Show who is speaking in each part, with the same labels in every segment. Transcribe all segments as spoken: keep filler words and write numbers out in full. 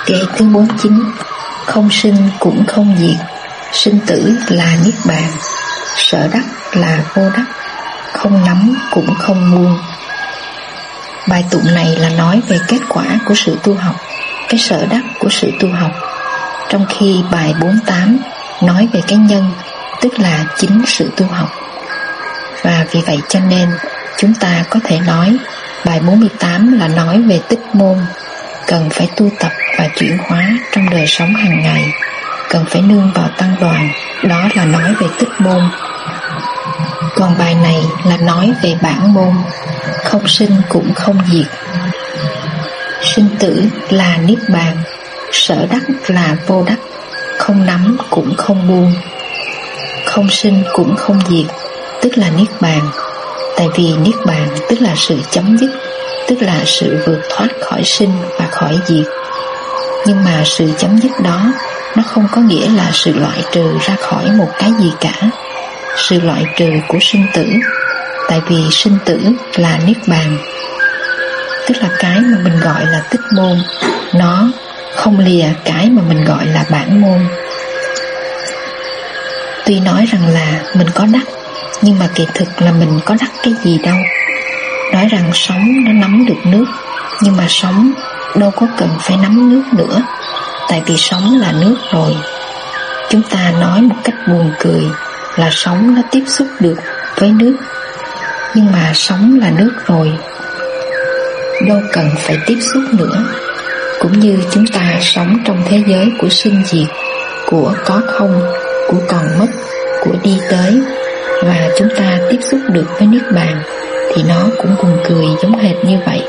Speaker 1: Kệ thứ bốn mươi chín. Không sinh cũng không diệt, sinh tử là niết bàn, sở đắc là vô đắc, không nắm cũng không buông. Bài tụng này là nói về kết quả của sự tu học, cái sở đắc của sự tu học, trong khi bài bốn mươi tám nói về cái nhân, tức là chính sự tu học. Và vì vậy cho nên chúng ta có thể nói bài bốn mươi tám là nói về tích môn, cần phải tu tập và chuyển hóa trong đời sống hàng ngày, cần phải nương vào tăng đoàn, đó là nói về tích môn. Còn bài này là nói về bản môn, không sinh cũng không diệt, sinh tử là niết bàn, sở đắc là vô đắc, không nắm cũng không buông. Không sinh cũng không diệt, tức là niết bàn. Tại vì niết bàn tức là sự chấm dứt, tức là sự vượt thoát khỏi sinh và khỏi diệt. Nhưng mà sự chấm dứt đó, nó không có nghĩa là sự loại trừ ra khỏi một cái gì cả, sự loại trừ của sinh tử. Tại vì sinh tử là niết bàn, tức là cái mà mình gọi là tích môn, nó không lìa cái mà mình gọi là bản môn. Tuy nói rằng là mình có đắc, nhưng mà kỳ thực là mình có đắc cái gì đâu. Nói rằng sóng nó nắm được nước, nhưng mà sóng đâu có cần phải nắm nước nữa, tại vì sóng là nước rồi. Chúng ta nói một cách buồn cười là sóng nó tiếp xúc được với nước, nhưng mà sóng là nước rồi, đâu cần phải tiếp xúc nữa. Cũng như chúng ta sống trong thế giới của sinh diệt, của có không, của còn mất, của đi tới, và chúng ta tiếp xúc được với niết bàn, thì nó cũng buồn cười giống hệt như vậy.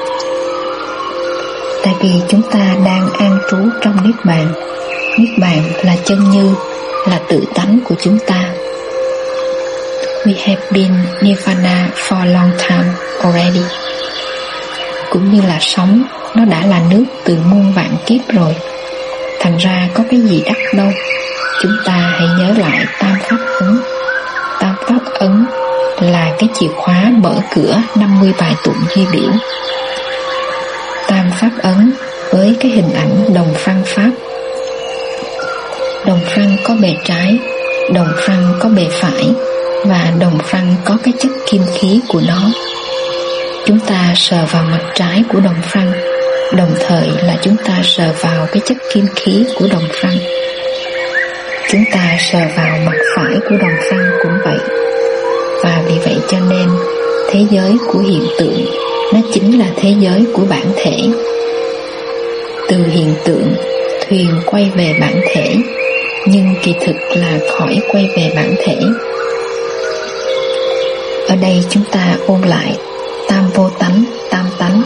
Speaker 1: Tại vì chúng ta đang an trú trong niết bàn. Niết bàn là chân như, là tự tánh của chúng ta. We have been nirvana for a long time already. Cũng như là sóng, nó đã là nước từ muôn vạn kiếp rồi. Thành ra có cái gì đắc đâu. Chúng ta hãy nhớ lại tam pháp ấn. Tam pháp ấn là cái chìa khóa mở cửa năm mươi bài tụng duy biểu. Tam pháp ấn với cái hình ảnh đồng phăng pháp. Đồng phăng có bề trái, đồng phăng có bề phải, và đồng phăng có cái chất kim khí của nó. Chúng ta sờ vào mặt trái của đồng phăng, đồng thời là chúng ta sờ vào cái chất kim khí của đồng phăng. Chúng ta sờ vào mặt phải của đồng phăng cũng vậy. Và vì vậy cho nên thế giới của hiện tượng, nó chính là thế giới của bản thể. Từ hiện tượng, thuyền quay về bản thể, nhưng kỳ thực là khỏi quay về bản thể. Ở đây chúng ta ôn lại tam vô tánh, tam tánh.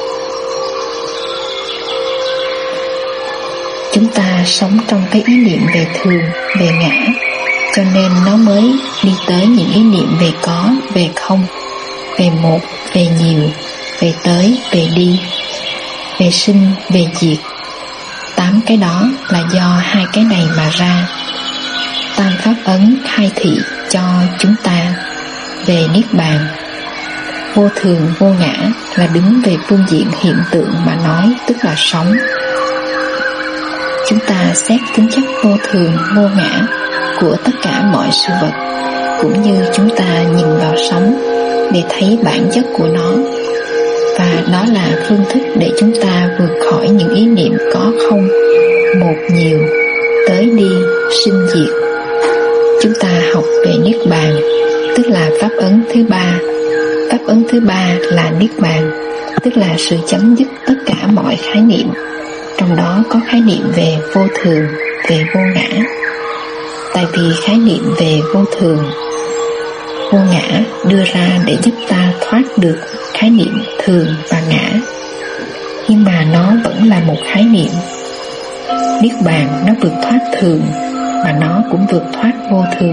Speaker 1: Chúng ta sống trong cái ý niệm về thường, về ngã, cho nên nó mới đi tới những ý niệm về có, về không, về một, về nhiều, về tới, về đi, về sinh, về diệt. Tám cái đó là do hai cái này mà ra. Tam pháp ấn khai thị cho chúng ta về niết bàn. Vô thường, vô ngã là đứng về phương diện hiện tượng mà nói, tức là sống. Chúng ta xét tính chất vô thường, vô ngã của tất cả mọi sự vật, cũng như chúng ta nhìn vào sống để thấy bản chất của nó. Và đó là phương thức để chúng ta vượt khỏi những ý niệm có không, một nhiều, tới đi, sinh diệt. Chúng ta học về niết bàn, tức là pháp ấn thứ ba. Pháp ấn thứ ba là niết bàn, tức là sự chấm dứt tất cả mọi khái niệm. Trong đó có khái niệm về vô thường, về vô ngã. Tại vì khái niệm về vô thường, vô ngã đưa ra để giúp ta thoát được khái niệm thường và ngã. Nhưng mà nó vẫn là một khái niệm. Niết bàn nó vượt thoát thường, mà nó cũng vượt thoát vô thường.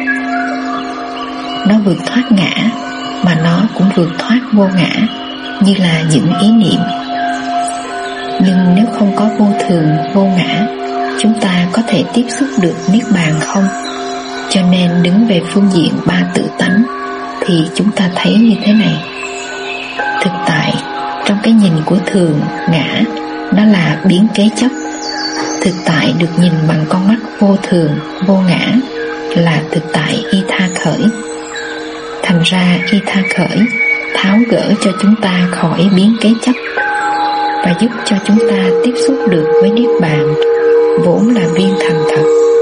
Speaker 1: Nó vượt thoát ngã, mà nó cũng vượt thoát vô ngã, như là những ý niệm. Nhưng nếu không có vô thường, vô ngã, chúng ta có thể tiếp xúc được niết bàn không? Cho nên đứng về phương diện ba tự tánh thì chúng ta thấy như thế này. Thực tại, trong cái nhìn của thường, ngã, nó là biến kế chấp. Thực tại được nhìn bằng con mắt vô thường, vô ngã là thực tại y tha khởi. Thành ra y tha khởi tháo gỡ cho chúng ta khỏi biến kế chấp và giúp cho chúng ta tiếp xúc được với Niết Bàn, vốn là viên thành thật.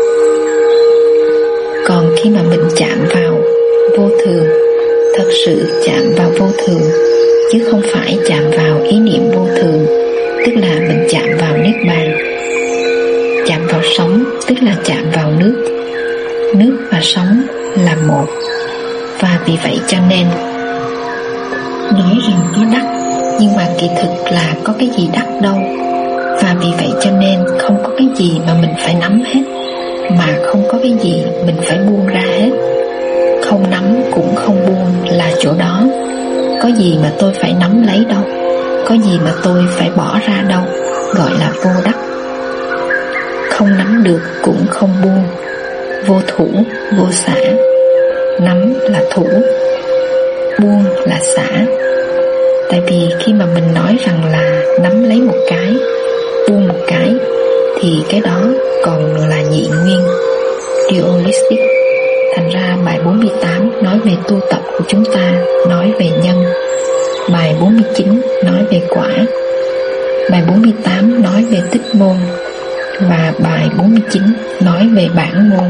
Speaker 1: Còn khi mà mình chạm vào vô thường, thật sự chạm vào vô thường, chứ không phải chạm vào ý niệm vô thường, tức là mình chạm vào Niết Bàn. Chạm vào sóng, tức là chạm vào nước. Nước và sóng là một. Và vì vậy cho nên nói rằng nó đắt, nhưng mà kỳ thực là có cái gì đắt đâu. Và vì vậy cho nên không có cái gì mà mình phải nắm hết, mà không có cái gì mình phải buông ra hết. Không nắm cũng không buông là chỗ đó. Có gì mà tôi phải nắm lấy đâu, có gì mà tôi phải bỏ ra đâu, gọi là vô đắc. Không nắm được cũng không buông, vô thủ, vô xả. Nắm là thủ, buông là xả. Tại vì khi mà mình nói rằng là nắm lấy một cái, buông một cái, thì cái đó còn là nhị nguyên, dualistic. Thành ra bài bốn mươi tám nói về tu tập của chúng ta, nói về nhân. Bài bốn mươi chín nói về quả. Bài bốn mươi tám nói về tích môn. Và bài bốn mươi chín nói về bản môn.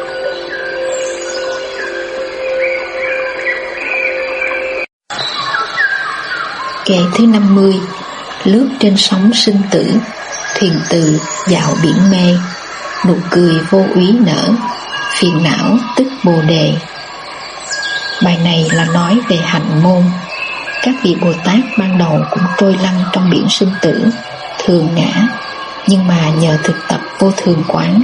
Speaker 1: Kệ thứ năm mươi. Lướt trên sóng sinh tử, thuyền từ dạo biển mê, nụ cười vô úy nở, phiền não tức bồ đề. Bài này là nói về hạnh môn. Các vị Bồ Tát ban đầu cũng trôi lăn trong biển sinh tử, thường ngã, nhưng mà nhờ thực tập vô thường quán,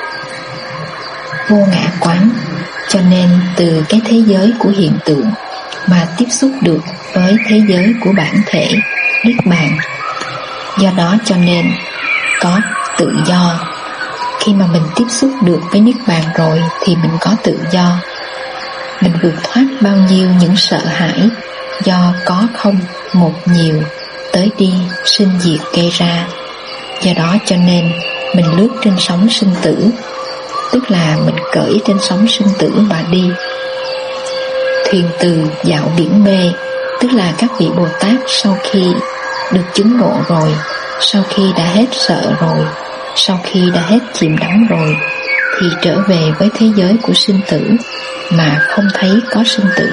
Speaker 1: vô ngã quán, cho nên từ cái thế giới của hiện tượng mà tiếp xúc được với thế giới của bản thể Niết Bàn. Do đó cho nên có tự do. Khi mà mình tiếp xúc được với Niết Bàn rồi thì mình có tự do. Mình vượt thoát bao nhiêu những sợ hãi do có không, một nhiều, tới đi, sinh diệt gây ra. Do đó cho nên mình lướt trên sóng sinh tử, tức là mình cởi trên sóng sinh tử mà đi. Thuyền từ dạo biển mê, tức là các vị Bồ Tát sau khi được chứng ngộ rồi, sau khi đã hết sợ rồi, sau khi đã hết chìm đắm rồi, thì trở về với thế giới của sinh tử mà không thấy có sinh tử.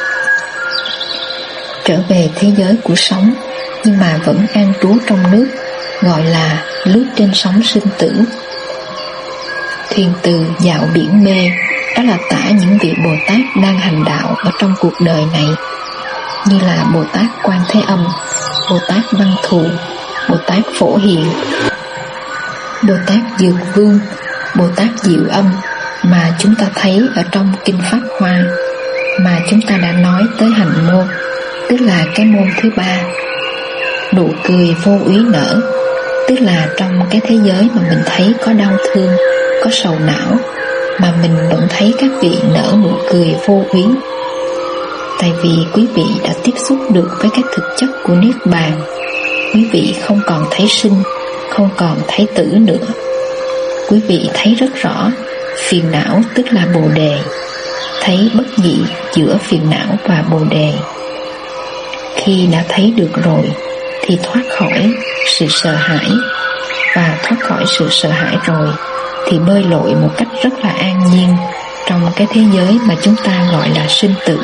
Speaker 1: Trở về thế giới của sống, nhưng mà vẫn an trú trong nước, gọi là lướt trên sóng sinh tử. Thuyền từ dạo biển mê, đó là tả những vị Bồ Tát đang hành đạo ở trong cuộc đời này, như là Bồ Tát Quan Thế Âm, Bồ Tát Văn Thù, Bồ Tát Phổ Hiền, Bồ Tát Dược Vương, Bồ Tát Diệu Âm mà chúng ta thấy ở trong Kinh Pháp Hoa, mà chúng ta đã nói tới hành môn, tức là cái môn thứ ba. Nụ cười vô úy nở, tức là trong cái thế giới mà mình thấy có đau thương, có sầu não, mà mình vẫn thấy các vị nở nụ cười vô úy. Tại vì quý vị đã tiếp xúc được với cái thực chất của Niết Bàn. Quý vị không còn thấy sinh, không còn thấy tử nữa. Quý vị thấy rất rõ phiền não tức là bồ đề, thấy bất nhị giữa phiền não và bồ đề. Khi đã thấy được rồi thì thoát khỏi sự sợ hãi, và thoát khỏi sự sợ hãi rồi thì bơi lội một cách rất là an nhiên trong cái thế giới mà chúng ta gọi là sinh tử.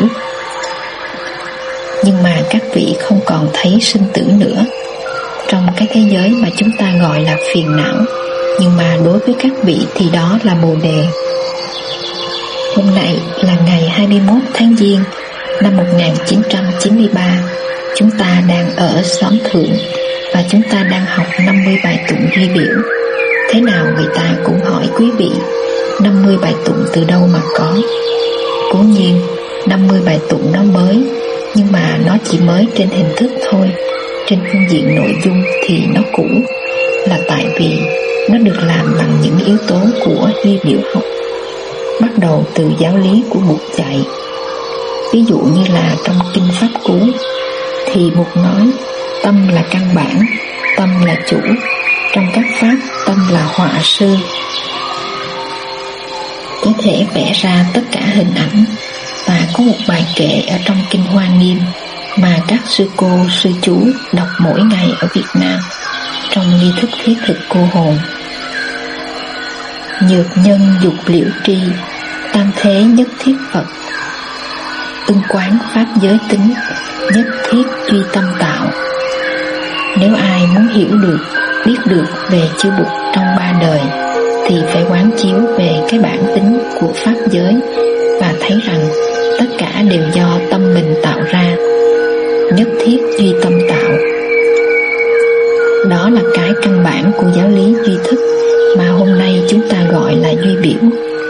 Speaker 1: Nhưng mà các vị không còn thấy sinh tử nữa trong cái thế giới mà chúng ta gọi là phiền não, nhưng mà đối với các vị thì đó là bồ đề. Hôm nay là ngày hai mươi mốt tháng Giêng năm một nghìn chín trăm chín mươi ba. Chúng ta đang ở xóm Thượng và chúng ta đang học năm mươi bài tụng ghi biểu. Thế nào người ta cũng hỏi quý vị năm mươi bài tụng từ đâu mà có. Cố nhiên năm mươi bài tụng nó mới, nhưng mà nó chỉ mới trên hình thức thôi. Trên phương diện nội dung thì nó cũ, là tại vì nó được làm bằng những yếu tố của ghi biểu học, bắt đầu từ giáo lý của Bụt dạy. Ví dụ như là trong Kinh Pháp Cú thì Bụt nói tâm là căn bản, tâm là chủ. Trong các pháp, tâm là họa sư, có thể vẽ ra tất cả hình ảnh. Và có một bài kệ ở trong Kinh Hoa Nghiêm mà các sư cô, sư chú đọc mỗi ngày ở Việt Nam trong nghi thức thiết thực cô hồn. Nhược nhân dục liễu tri, tam thế nhất thiết Phật. Ưng quán pháp giới tính, nhất thiết duy tâm tạo. Nếu ai muốn hiểu được, biết được về chư Bụt trong ba đời, thì phải quán chiếu về cái bản tính của pháp giới và thấy rằng tất cả đều do tâm mình tạo ra, nhất thiết duy tâm tạo. Đó là cái căn bản của giáo lý duy thức mà hôm nay chúng ta gọi là duy biểu.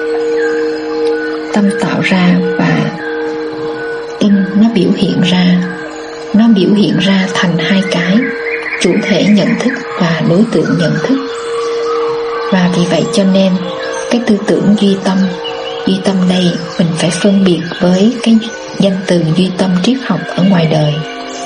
Speaker 1: Tâm tạo ra và ưng nó biểu hiện ra, nó biểu hiện ra thành hai cái, chủ thể nhận thức và đối tượng nhận thức. Và vì vậy cho nên cái tư tưởng duy tâm, duy tâm đây mình phải phân biệt với cái danh từ duy tâm triết học ở ngoài đời.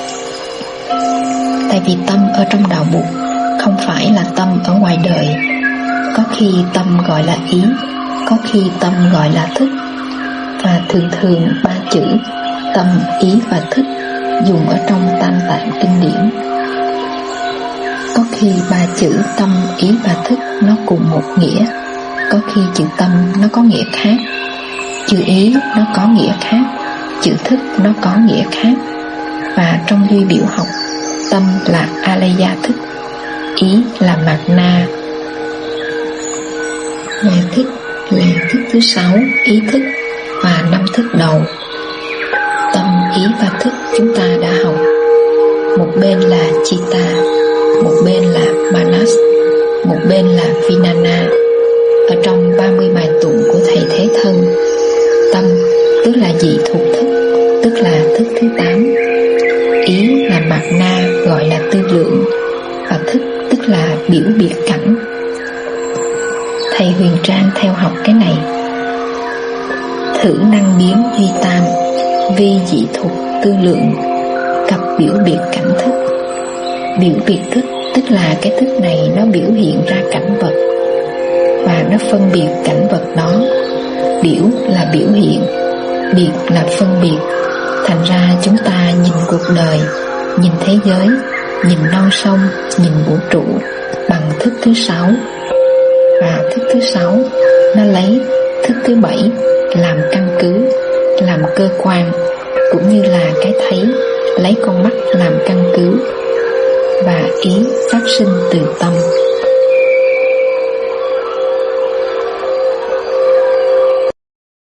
Speaker 1: Tại vì tâm ở trong đạo Bụt không phải là tâm ở ngoài đời. Có khi tâm gọi là ý, có khi tâm gọi là thức. Và thường thường ba chữ tâm, ý và thức dùng ở trong Tam Tạng kinh điển. Có khi ba chữ tâm, ý và thức nó cùng một nghĩa, có khi chữ tâm nó có nghĩa khác, chữ ý nó có nghĩa khác, chữ thức nó có nghĩa khác. Và trong duy biểu học, tâm là alaya thức, ý là mạt na, và thức là thức thứ sáu, ý thức và năm thức đầu. Tâm, ý và thức chúng ta đã học. Một bên là chitta, một bên là manas, một bên là vinana. Ở trong ba mươi bài tụng của Thầy Thế Thân, tâm tức là dị thuộc thức, tức là thức thứ tám. Ý là mạt na, gọi là tư lượng. Và thức tức là biểu biệt cảnh. Thầy Huyền Trang theo học cái này: thử năng biến duy tam, vi dị thuộc tư lượng, cặp biểu biệt cảnh thức. Biểu biệt thức tức là cái thức này nó biểu hiện ra cảnh vật và nó phân biệt cảnh vật đó. Biểu là biểu hiện, biệt là phân biệt. Thành ra chúng ta nhìn cuộc đời, nhìn thế giới, nhìn non sông, nhìn vũ trụ bằng thức thứ sáu. Và thức thứ sáu nó lấy thức thứ bảy làm căn cứ, làm cơ quan, cũng như là cái thấy lấy con mắt làm căn cứ. Và ý phát sinh từ tâm.